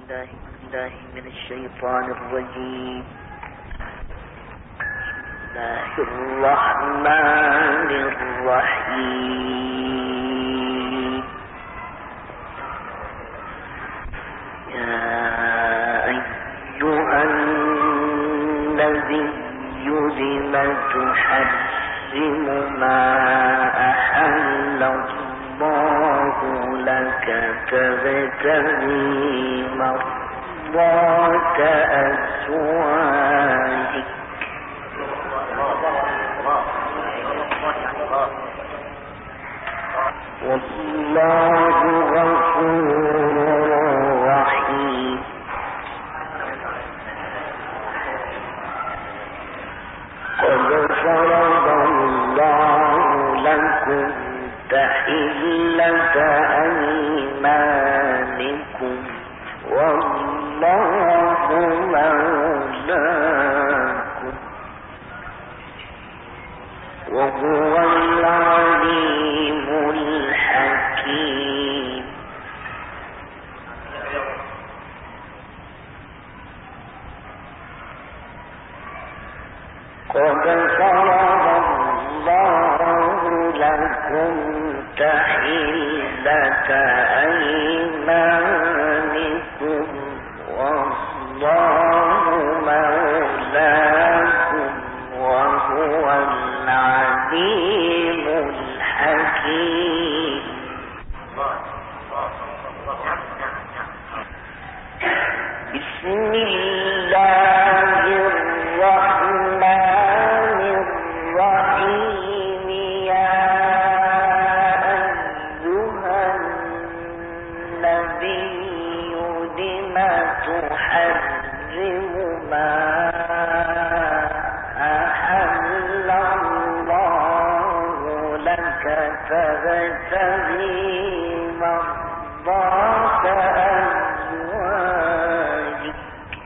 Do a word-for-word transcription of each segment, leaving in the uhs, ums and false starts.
بالله من الشيطان الرجيم. بسم الله الرحمن الرحيم. يا أيها النبي لم تحرم ما أحل الله لك تبتغي مرضات أزواجك والله غفور رحيم. قد فرض الله لكم تحلة أيمانكم والله مولاكم وهو العليم الحكيم. قد فرض الله لكم تحلة أيمانكم والله مولاكم وهو العليم الحكيم. بسم الله الرحمن الرحيم. يا أيها النبي لم تحرم ما أحل الله لك تبتغي مرضات أزواجك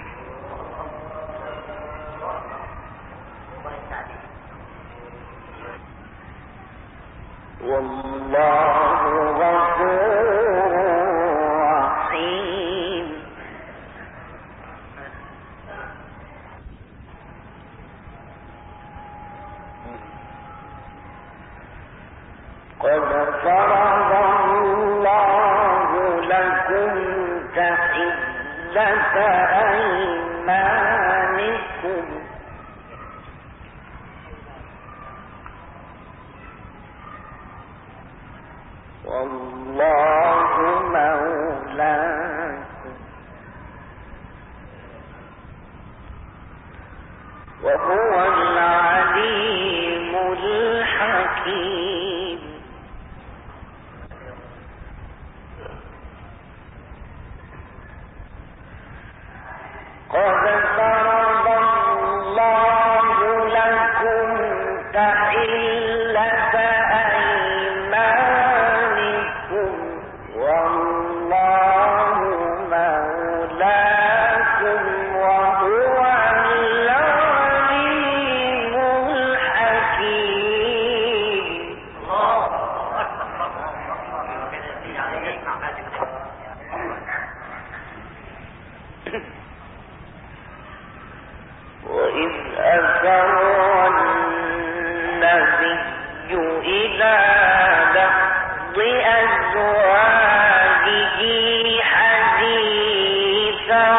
والله غفور رحيم. قد فرض الله لكم تحلة أيمانكم والله مولاكم وهو العليم الحكيم. قد فرض الله لكم تحلة أيمانكم والله مولاكم وهو العليم الحكيم. وإذ أسر النبي إلى بعض أزواجه حديثا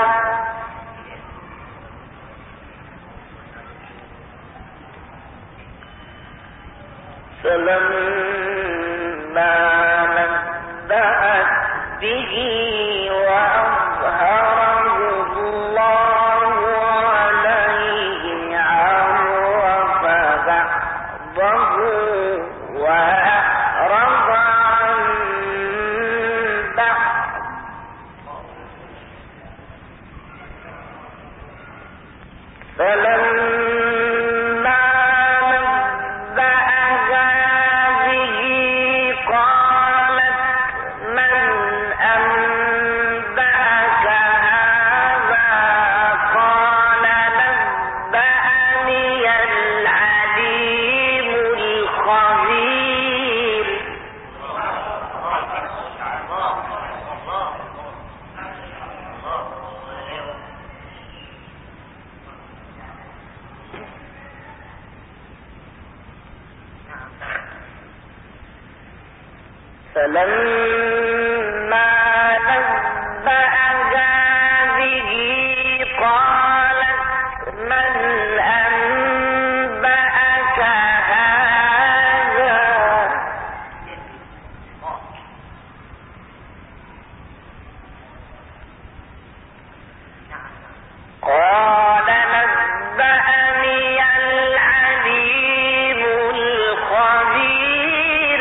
فلما نبأت به وأظهره الله عليه عرف بعضه وأعرض عن بعض فلما نبأها به قالت من أنبأك هذا قال نبأني العليم الخبير. فلما نبأها به قالت من أنبأك هذا قال نبأني العليم الخبير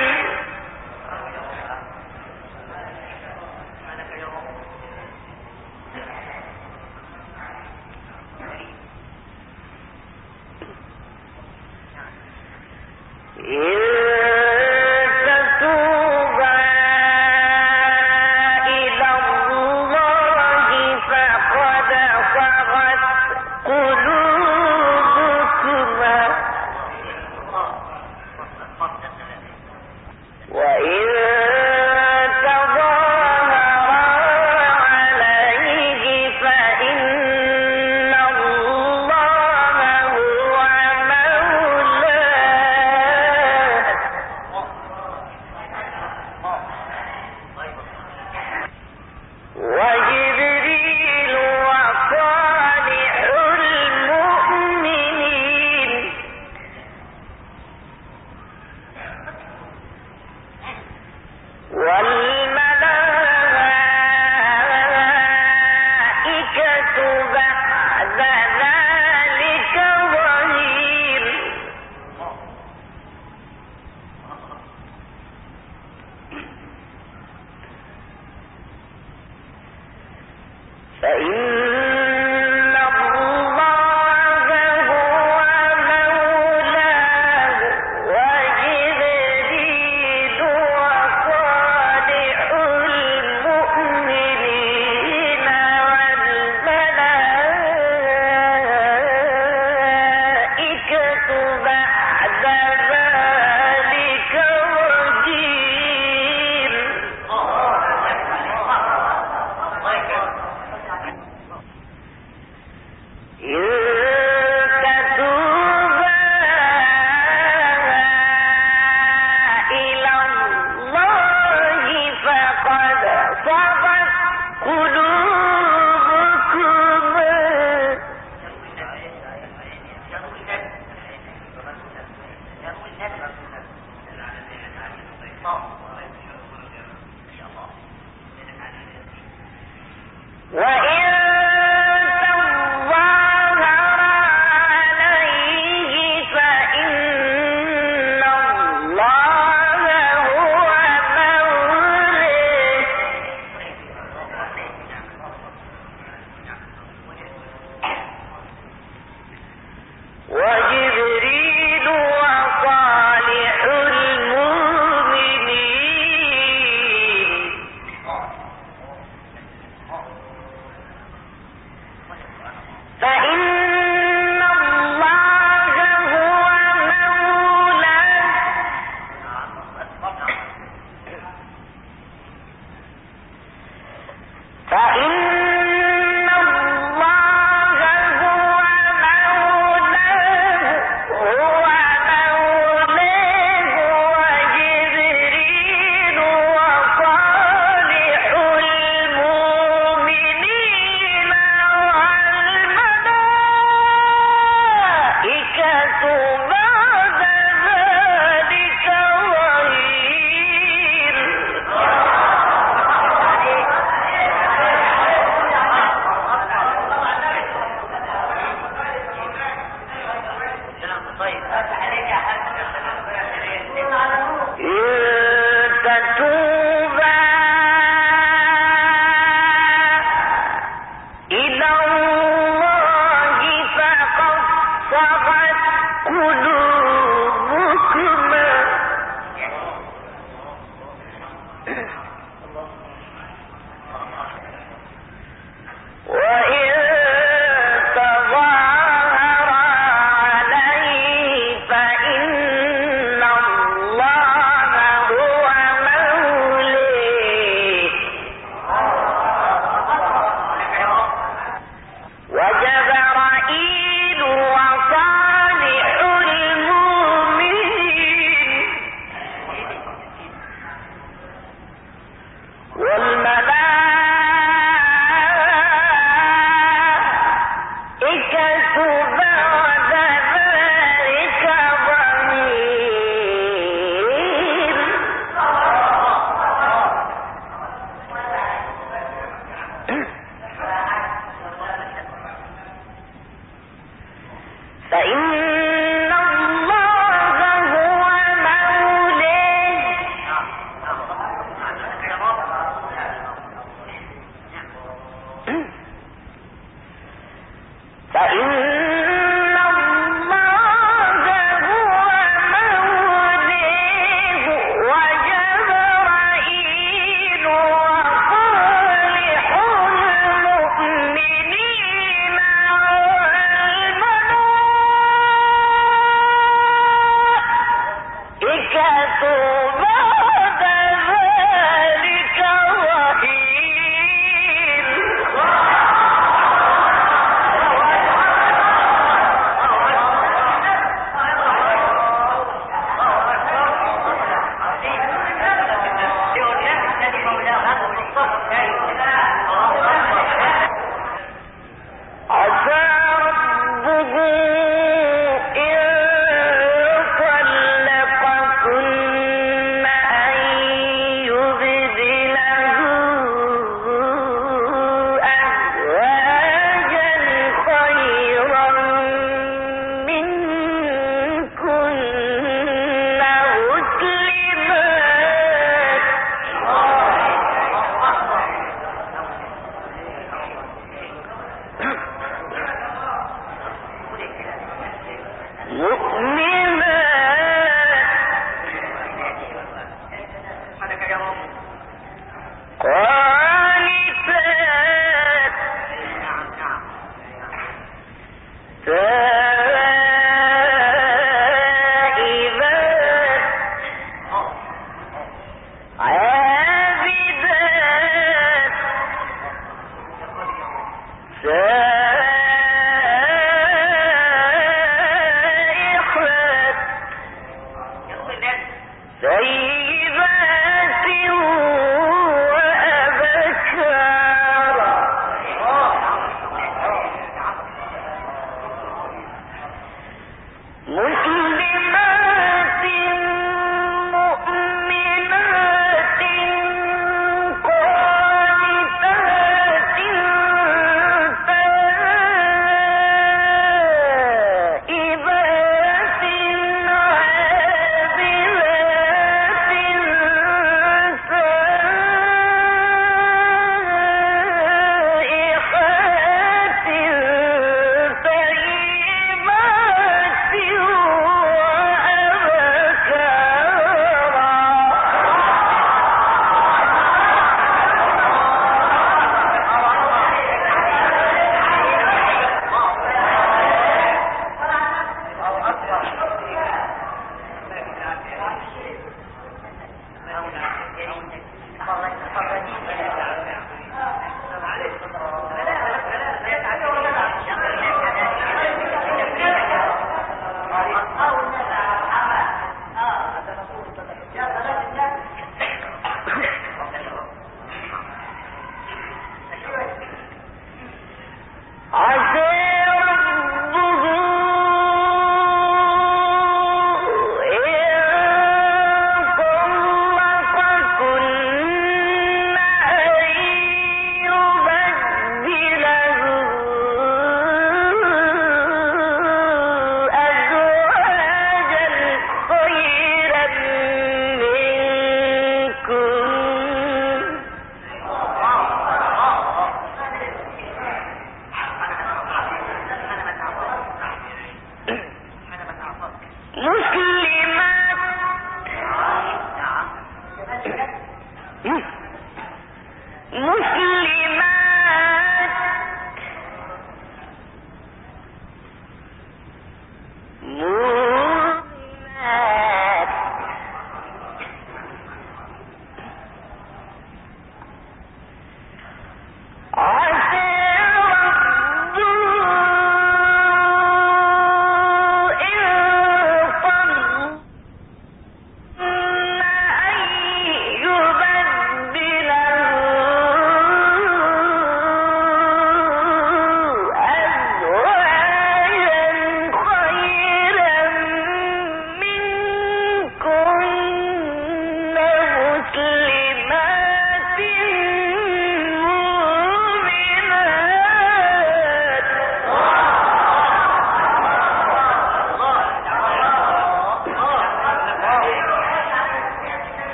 عابدات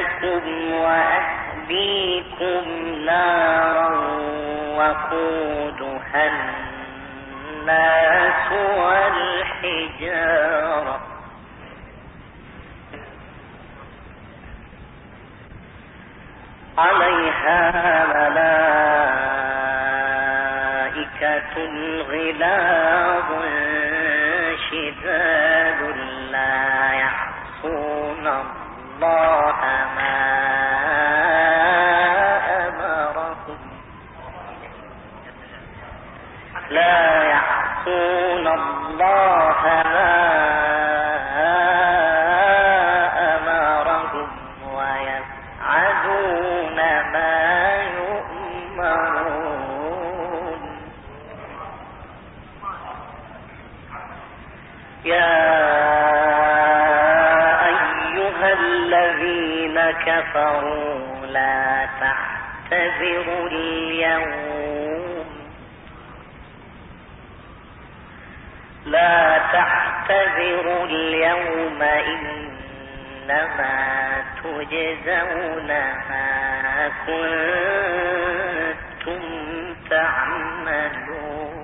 لكم وأهليكم نارا وقودها الناس والحجارة عليها ملائكة غلاظ شداد لا يعصون الله ما أمرهم لا يعصون الله ما أمرهم ويفعلون ما يؤمرون. يا أيها الذين كفروا لا تعتذروا اليوم لا تعتذروا اليوم إنما تجزون ما كنتم تعملون.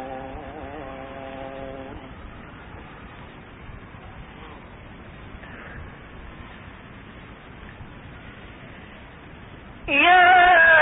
يا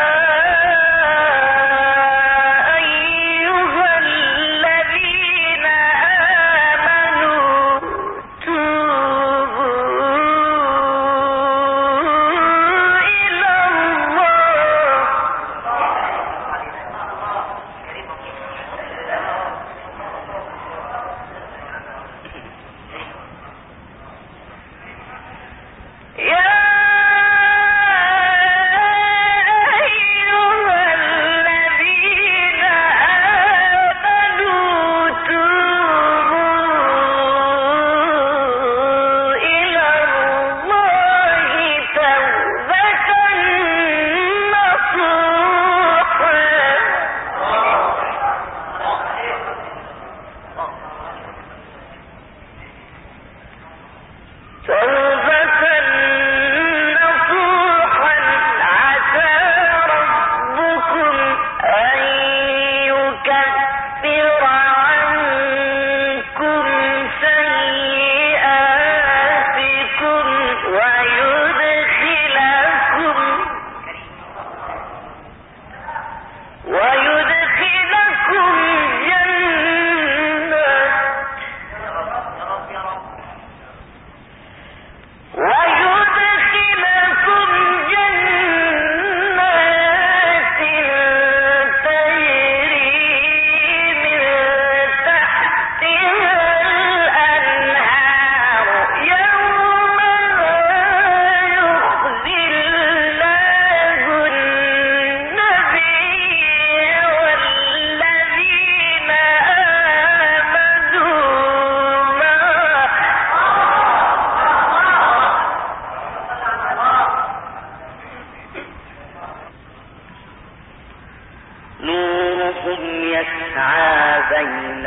بين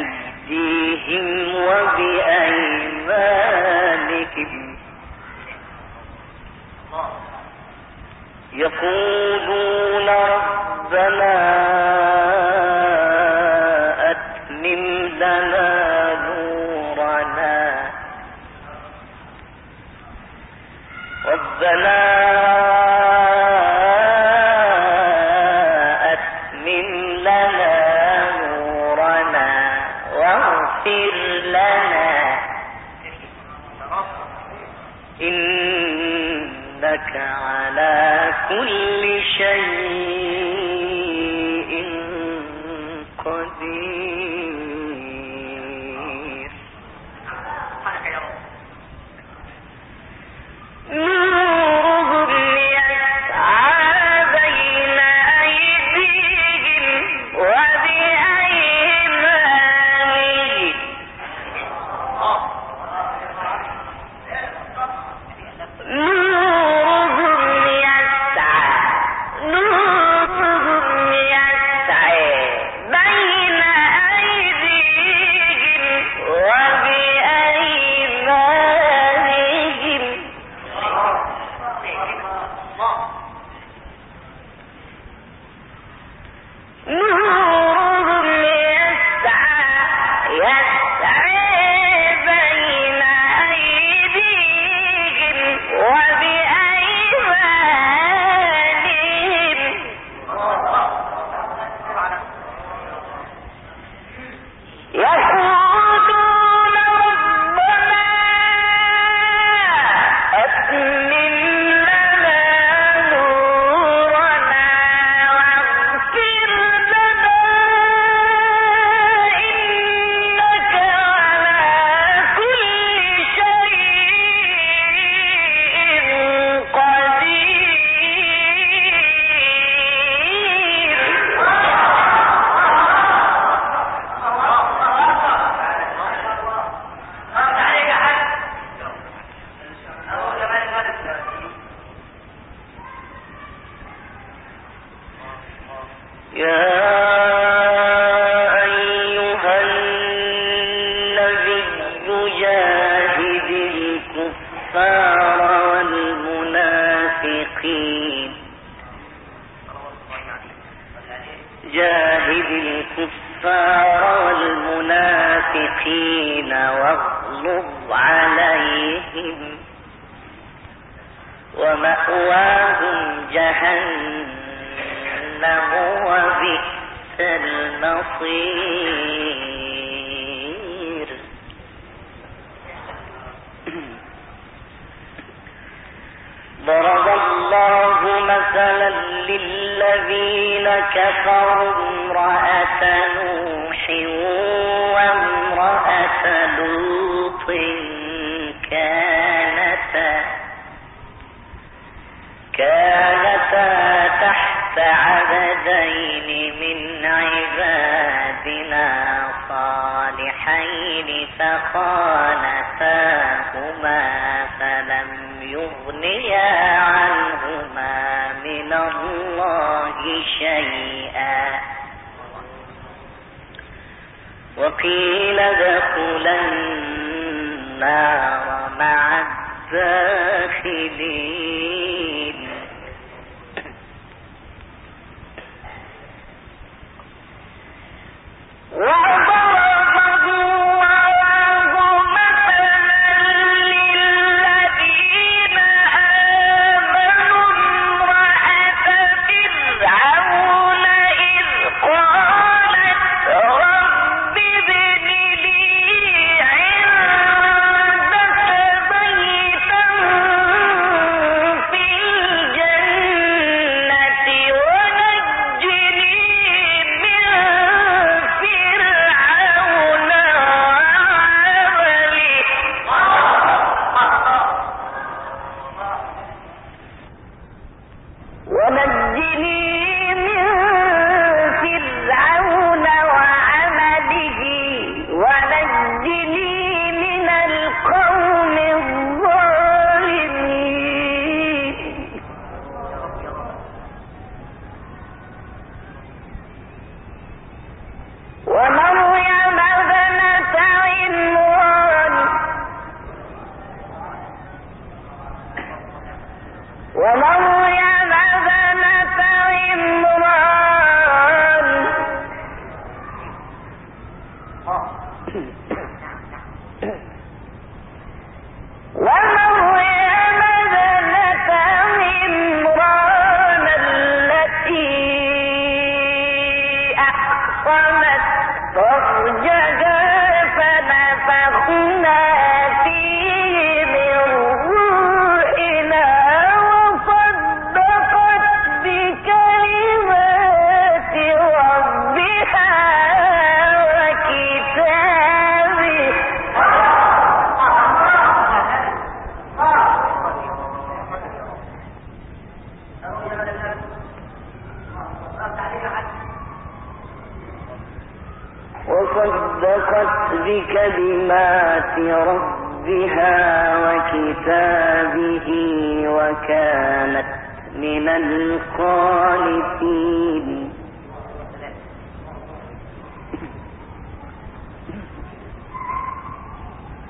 أيديهم وبأيمانهم يقولون ربنا أتمم لنا نورنا ربنا أتمم لنا نورنا واغفر لنا إنك على كل شيء قدير. نورهم يسعى بين أيديهم وبأيمانهم نورهم يسعى نورهم يسعى بين ومأواهم جهنم وبئس المصير. ضرب الله مثلا للذين كفروا امرأة نوح وامرأة لوط كانتا كانتا تحت عبدين من عبادنا صالحين فخانتاهما فلم يغنيا عنهما من الله شيئا وقيل ادخلا النار مع الداخلين. وصدقت بكلمات ربها وكتابه وكانت من القانتين.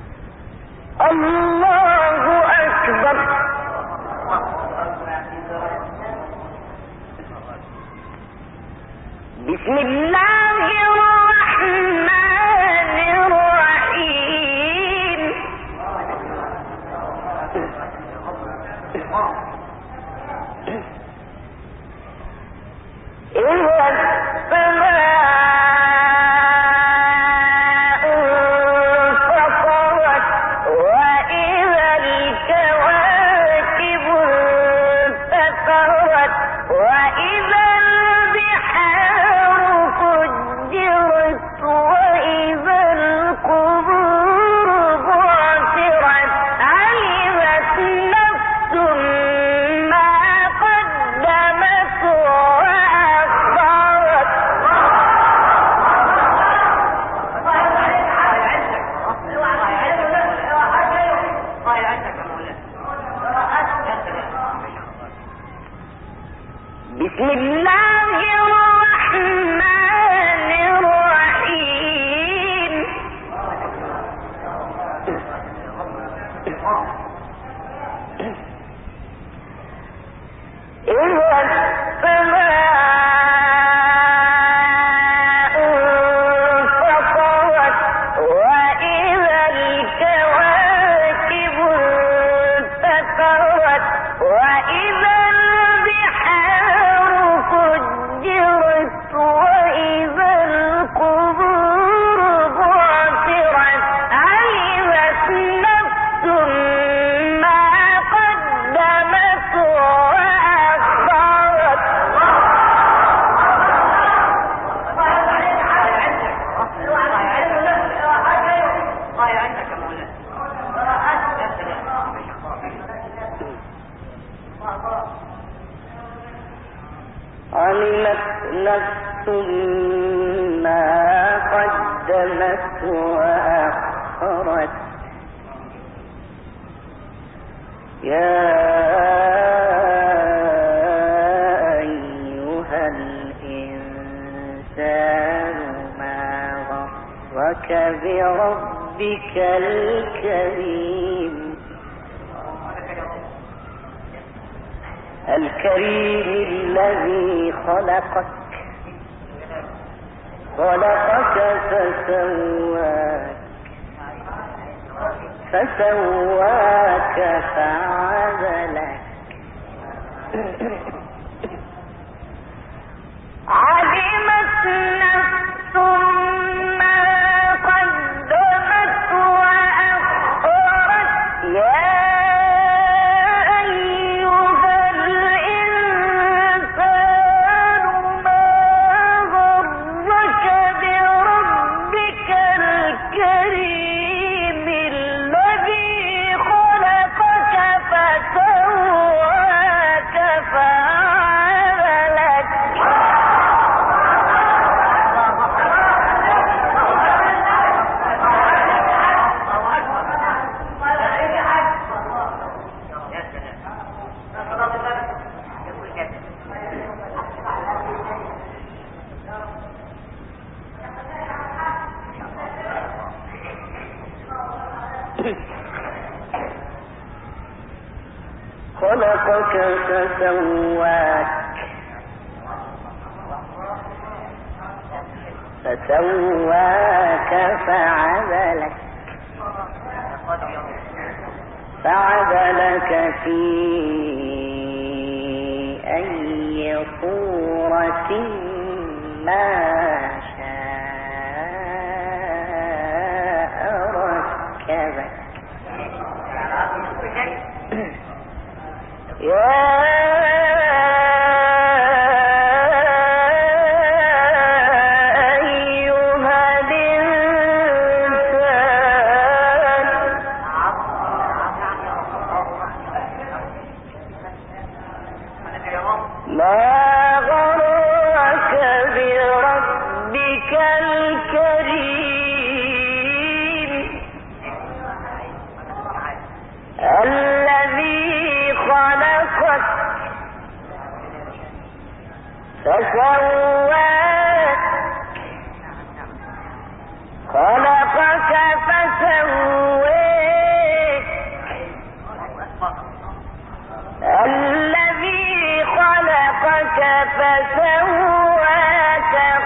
الله أكبر. بسم الله الرحمن الرحيم إذا السماء انفطرت وإذا الكواكب انتثرت وإذا البحار فجرت وإذا القبور بعثرت علمت نفس ما قدمت وأخرت. بسم الله الرحمن الرحيم إذا السماء انفطرت وإذا الكواكب انتثرت وإذا البحار فجرت وإذا القبور بعثرت علمت نفس ما قدمت وأخرت. علمت نفس ما قدمت وأخرت. يا أيها الإنسان ما غرك بربك الكريم الكريم الذي خلقك خلقك فسواك فسواك فعدلك. علمت نفس ما قدمت وأخرت. يا خلقك فسواك فسواك فعدلك فعدلك في أي صورة ما شاء ركبك. يا ما غرك بربك الكريم الذي خلقك فسواك خلقك فسواك الذي خلقك فسواك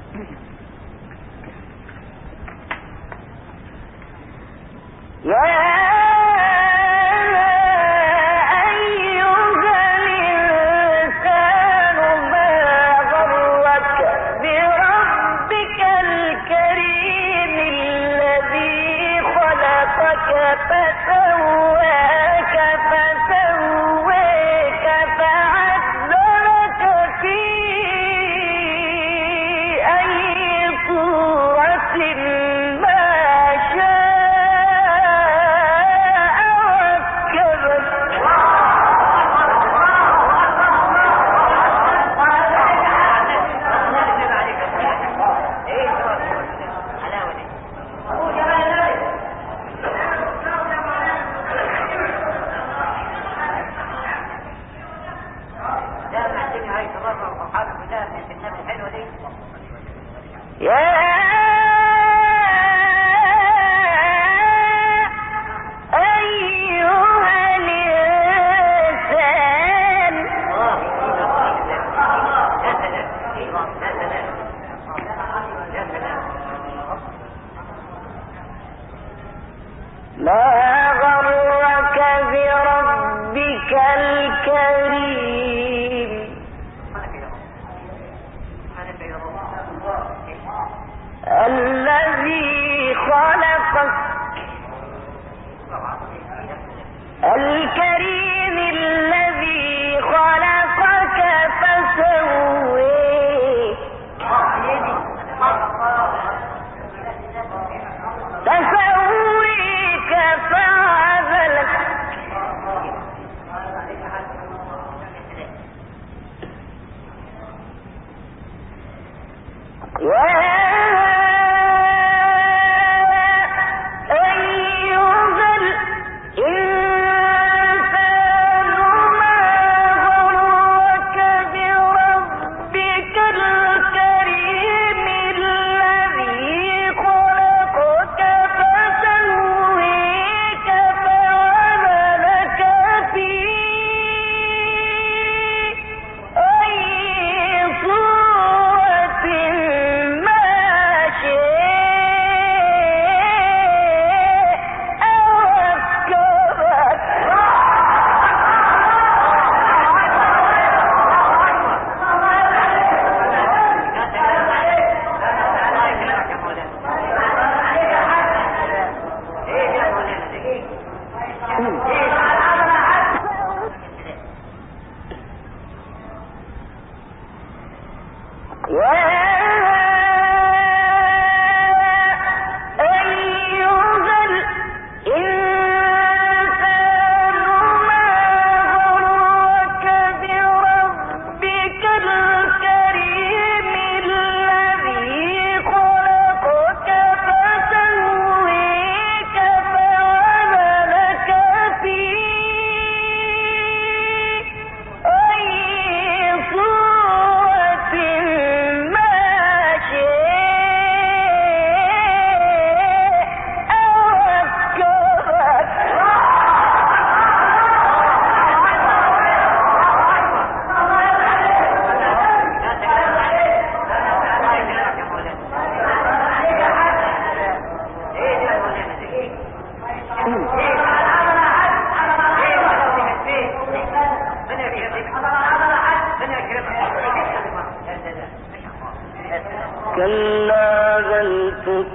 كلا بل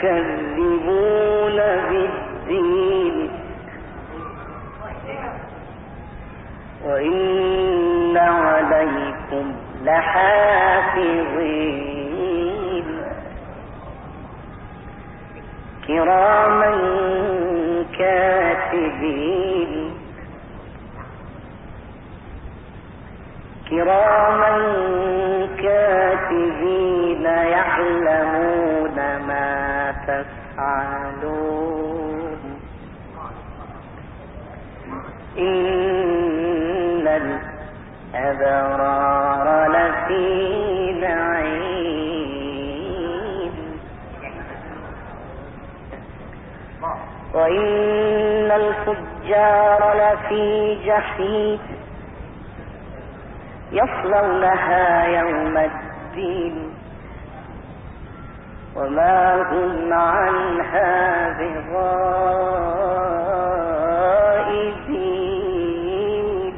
تكذبون بالدين وإن عليكم لحافظين كراما كاتبين كراما كاتبين يعلمون ما تفعلون إن الأبرار لفي نعيم وإن الفجار لفي جحيم يصلونها يوم الدين وما هم عنها بغائبين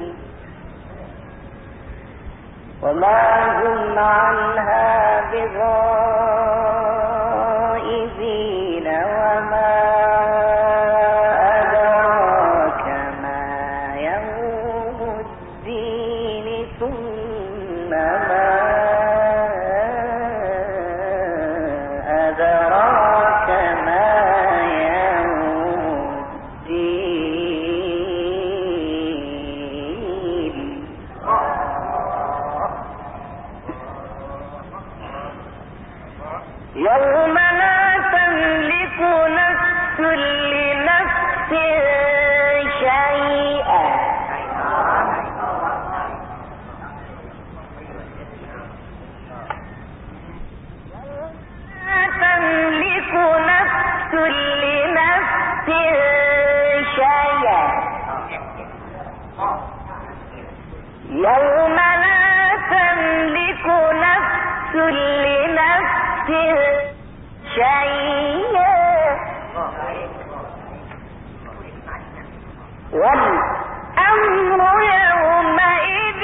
وما هم عنها بغائبين وما أدراك ما يوم الدين ثم ما أدراك ما يوم الدين يوم لا تملك نفس لنفس شيئا لا تملك نفس لنفس شيئا يوم لا تملك نفس لنفس شيئا والأمر يومئذ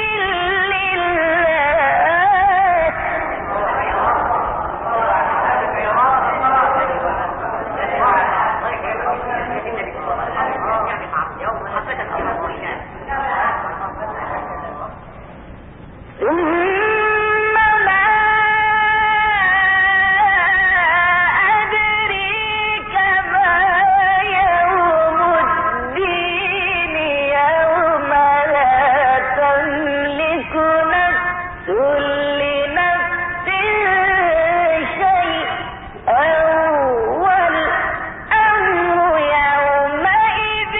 لله ثم ما أدريك ما يوم الدين يوم لا تملك نفس لنفس شيئا والأمر يومئذ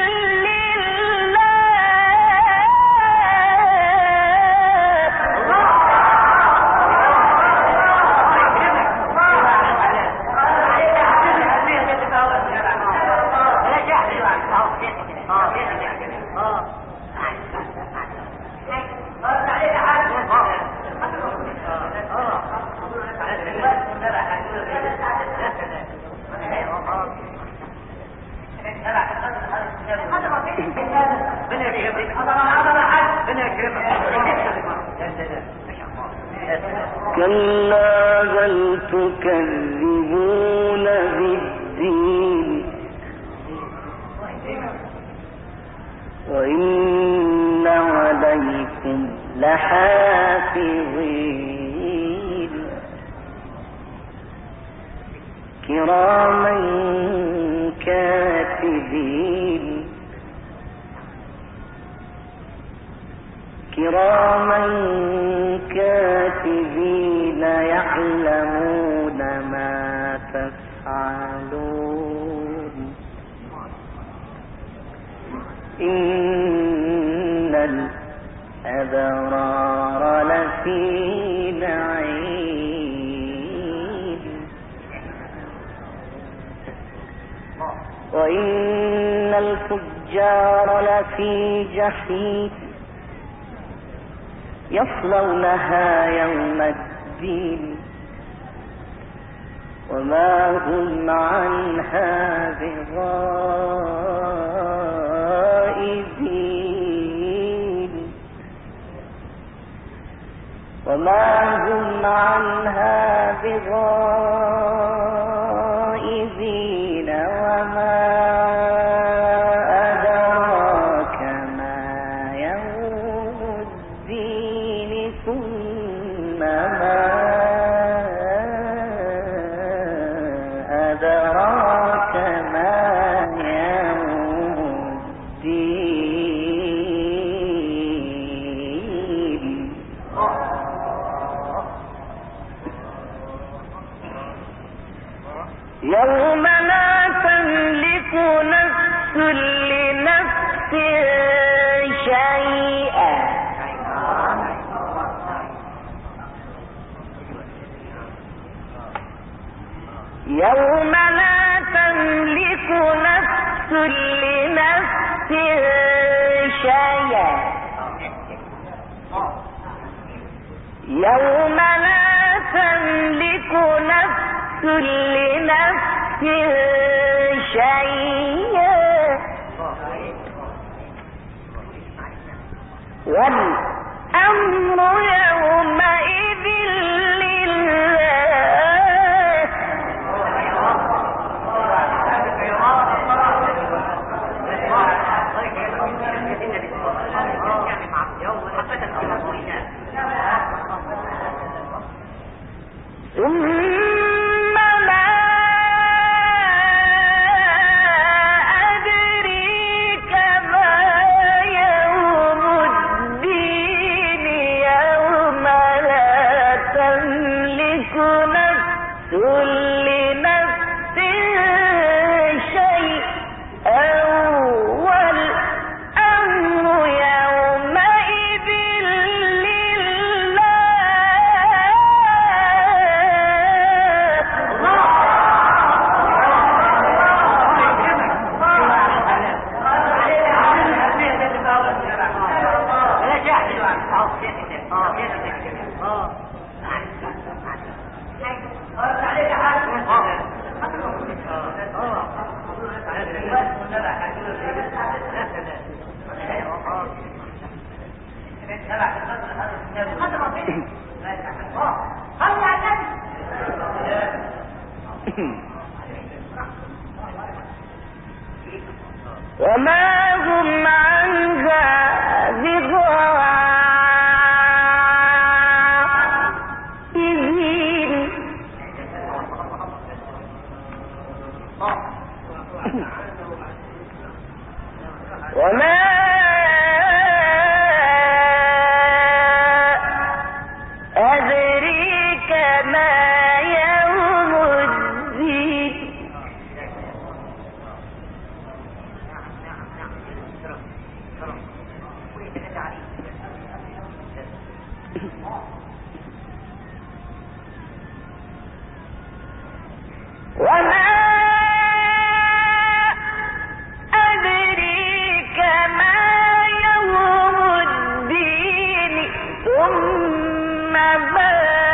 كلا بل تكذبون بالدين وإن عليكم لحافظين كراما كاتبين كراما كاتبين يعلمون ما تفعلون إن الأبرار لفي نعيم وإن الفجار لفي جحيم يصلونها يوم الدين وما هم عنها بغائبين وما هم عنها بغائبين وما أدراك ما يوم الدين ثم ما أدراك ما يوم الدين يوم لا تملك نفس لنفس شيئا يوم لا تملك نفس لنفس شيئا يوم لا تملك نفس لنفس شيئا والأمر يومئذ لله ثم لا أدريك ما يوم الدين يوم لا تملك نفس لنفس شيئا والأمر يومئذ وما هم عنها بغائبين وما أدريك ما يوم الدين وما أدريك ما يوم الدين ثم ما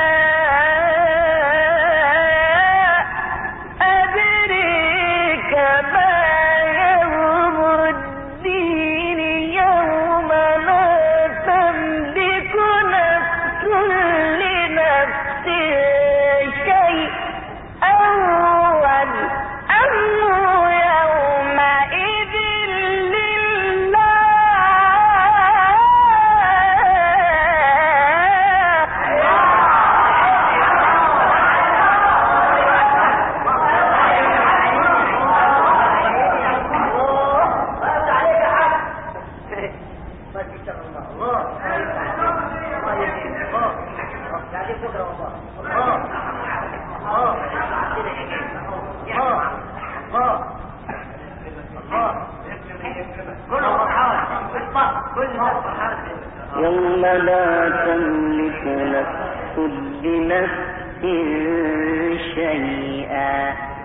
أدريك ما يوم الدين يوم لا تملك نفس لنفس شيئا والأمر يومئذ يوم لا تملك نفس لنفس شيئا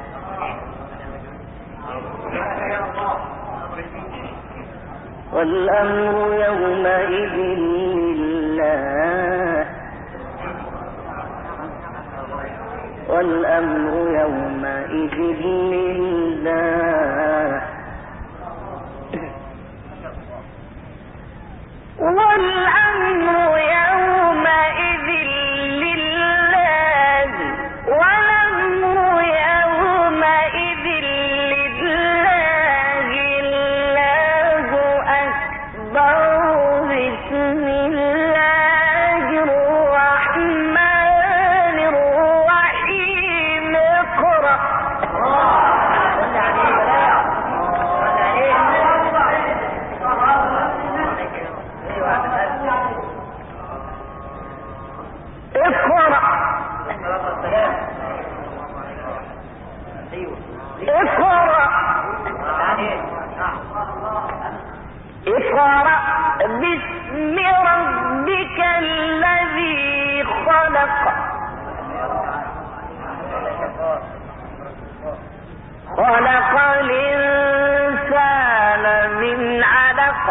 والأمر يومئذ لله والأمر يومئذ لله والأمر يومئذ لله والأمر يومئذ لله الله أكبر بسم الله الرحمن الرحيم اقرأ اقرأ اقرأ باسم ربك الذي خلق خلق الإنسان من علق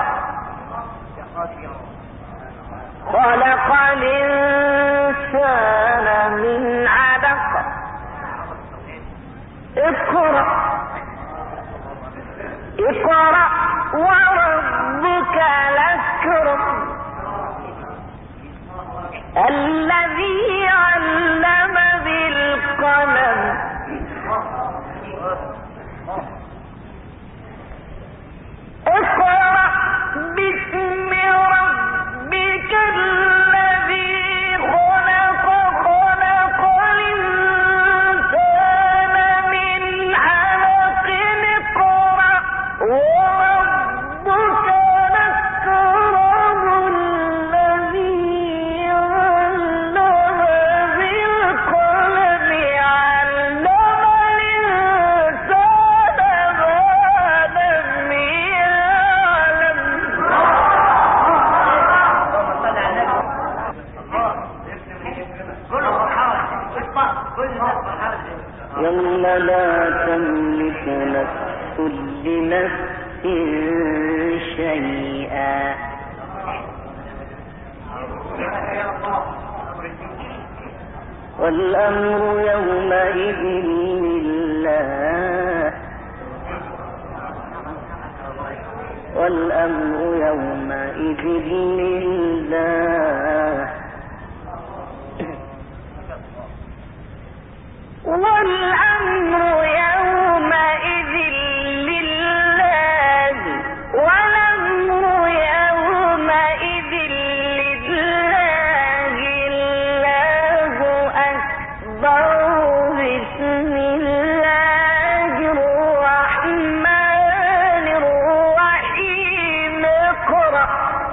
خلق الإنسان من علق اقرأ اقرأ وربك الأكرم الذي علم بالقلم اقرأ باسم ربك الذي خلق خلق الإنسان من علق اقرأ وربك الأكرم الذي علم بالقلم علم الإنسان ما لم يعلم. يوم لا تملك نفس لنفس شيئا والأمر يومئذ لله والأمر يومئذ لله والأمر يومئذ لله والأمر يومئذ لله الله أكبر بسم الله الرحمن الرحيم اقرأ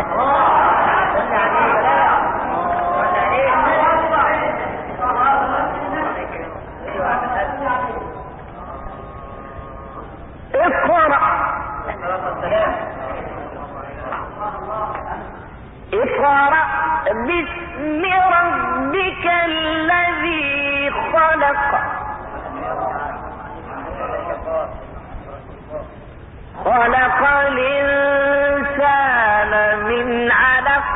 اقرأ اقرأ باسم ربك الذي خلق خلق الإنسان من علق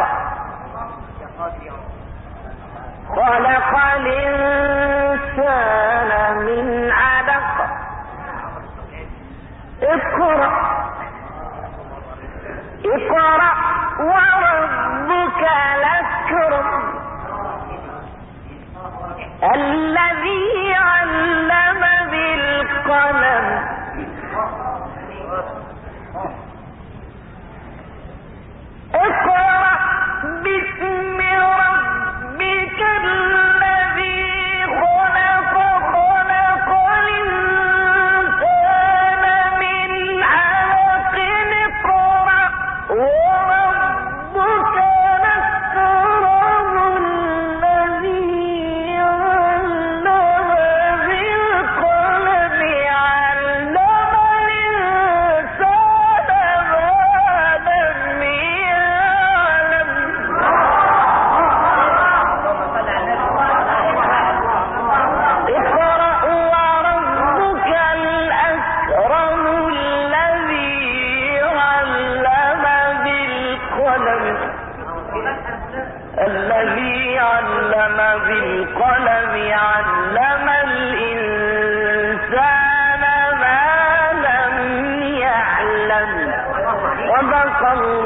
خلق الإنسان من علق اقرأ اقرأ وربك الأكرم الذي علم بالقلم اقرأ باسم ربك الذي خلق خلق الإنسان من علق اقرأ وربك الأكرم الذي علم بالقلم علم الإنسان ما لم يعلم. اقرأ وربك الأكرم الذي علم بالقلم الذي علم بالقلم علم الإنسان ما لم يعلم. صدق الله